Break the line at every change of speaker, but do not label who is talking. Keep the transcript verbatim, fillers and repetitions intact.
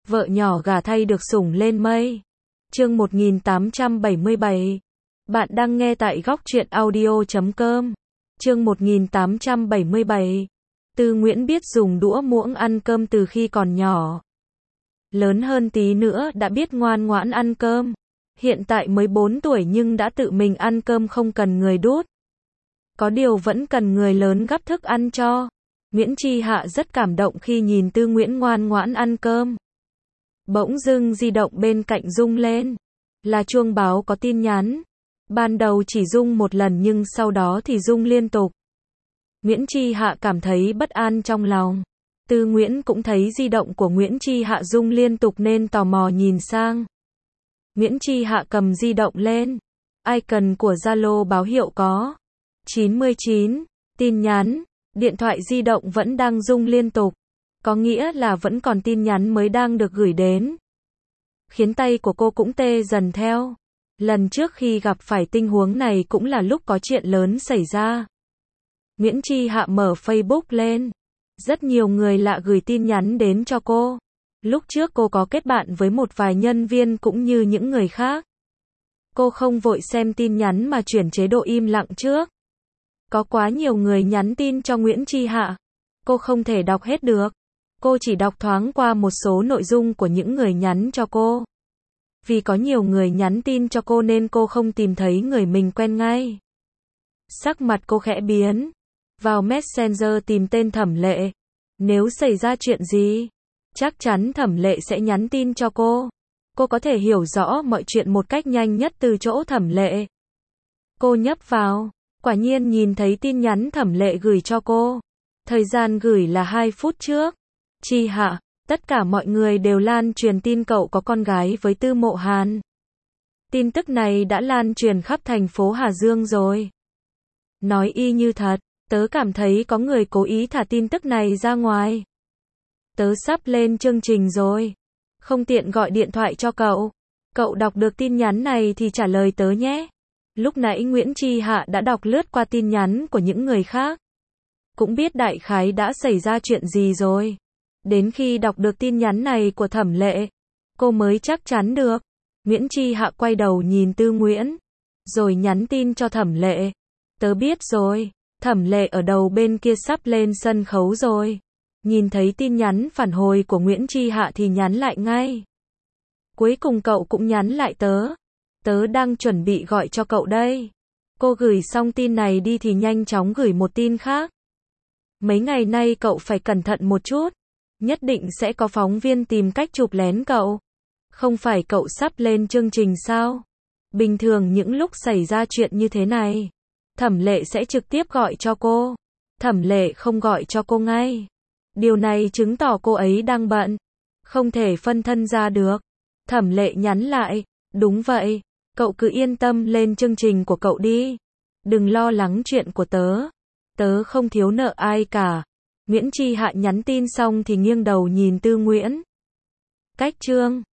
Vợ nhỏ gả thay được sủng lên mây. Chương một nghìn tám trăm bảy mươi bảy. Bạn đang nghe tại góc truyện audio chấm com. Chương một nghìn tám trăm bảy mươi bảy. Tư Nguyễn biết dùng đũa muỗng ăn cơm từ khi còn nhỏ. Lớn hơn tí nữa đã biết ngoan ngoãn ăn cơm. Hiện tại mới bốn tuổi nhưng đã tự mình ăn cơm không cần người đút. Có điều vẫn cần người lớn gắp thức ăn cho. Nguyễn Chi Hạ rất cảm động khi nhìn Tư Nguyễn ngoan ngoãn ăn cơm. Bỗng dưng di động bên cạnh rung lên. Là chuông báo có tin nhắn. Ban đầu chỉ rung một lần nhưng sau đó thì rung liên tục. Nguyễn Chi Hạ cảm thấy bất an trong lòng. Tư Nguyễn cũng thấy di động của Nguyễn Chi Hạ rung liên tục nên tò mò nhìn sang. Nguyễn Chi Hạ cầm di động lên. Icon của Zalo báo hiệu có chín mươi chín tin nhắn. Điện thoại di động vẫn đang rung liên tục. Có nghĩa là vẫn còn tin nhắn mới đang được gửi đến. Khiến tay của cô cũng tê dần theo. Lần trước khi gặp phải tình huống này cũng là lúc có chuyện lớn xảy ra. Nguyễn Chi Hạ mở Facebook lên. Rất nhiều người lạ gửi tin nhắn đến cho cô. Lúc trước cô có kết bạn với một vài nhân viên cũng như những người khác. Cô không vội xem tin nhắn mà chuyển chế độ im lặng trước. Có quá nhiều người nhắn tin cho Nguyễn Chi Hạ. Cô không thể đọc hết được. Cô chỉ đọc thoáng qua một số nội dung của những người nhắn cho cô. Vì có nhiều người nhắn tin cho cô nên cô không tìm thấy người mình quen ngay. Sắc mặt cô khẽ biến. Vào Messenger tìm tên Thẩm Lệ. Nếu xảy ra chuyện gì, chắc chắn Thẩm Lệ sẽ nhắn tin cho cô. Cô có thể hiểu rõ mọi chuyện một cách nhanh nhất từ chỗ Thẩm Lệ. Cô nhấp vào. Quả nhiên nhìn thấy tin nhắn Thẩm Lệ gửi cho cô. Thời gian gửi là hai phút trước. Chi Hạ, tất cả mọi người đều lan truyền tin cậu có con gái với Tư Mộ Hàn. Tin tức này đã lan truyền khắp thành phố Hà Dương rồi. Nói y như thật, tớ cảm thấy có người cố ý thả tin tức này ra ngoài. Tớ sắp lên chương trình rồi. Không tiện gọi điện thoại cho cậu. Cậu đọc được tin nhắn này thì trả lời tớ nhé. Lúc nãy Nguyễn Chi Hạ đã đọc lướt qua tin nhắn của những người khác. Cũng biết đại khái đã xảy ra chuyện gì rồi. Đến khi đọc được tin nhắn này của Thẩm Lệ, cô mới chắc chắn được. Nguyễn Chi Hạ quay đầu nhìn Tư Nguyễn, rồi nhắn tin cho Thẩm Lệ. Tớ biết rồi, Thẩm Lệ ở đầu bên kia sắp lên sân khấu rồi. Nhìn thấy tin nhắn phản hồi của Nguyễn Chi Hạ thì nhắn lại ngay. Cuối cùng cậu cũng nhắn lại tớ. Tớ đang chuẩn bị gọi cho cậu đây. Cô gửi xong tin này đi thì nhanh chóng gửi một tin khác. Mấy ngày nay cậu phải cẩn thận một chút. Nhất định sẽ có phóng viên tìm cách chụp lén cậu. Không phải cậu sắp lên chương trình sao? Bình thường những lúc xảy ra chuyện như thế này, Thẩm Lệ sẽ trực tiếp gọi cho cô. Thẩm Lệ không gọi cho cô ngay. Điều này chứng tỏ cô ấy đang bận. Không thể phân thân ra được. Thẩm Lệ nhắn lại. Đúng vậy. Cậu cứ yên tâm lên chương trình của cậu đi. Đừng lo lắng chuyện của tớ. Tớ không thiếu nợ ai cả. Nguyễn Chi Hạ nhắn tin xong thì nghiêng đầu nhìn Tư Nguyễn. Cách chương.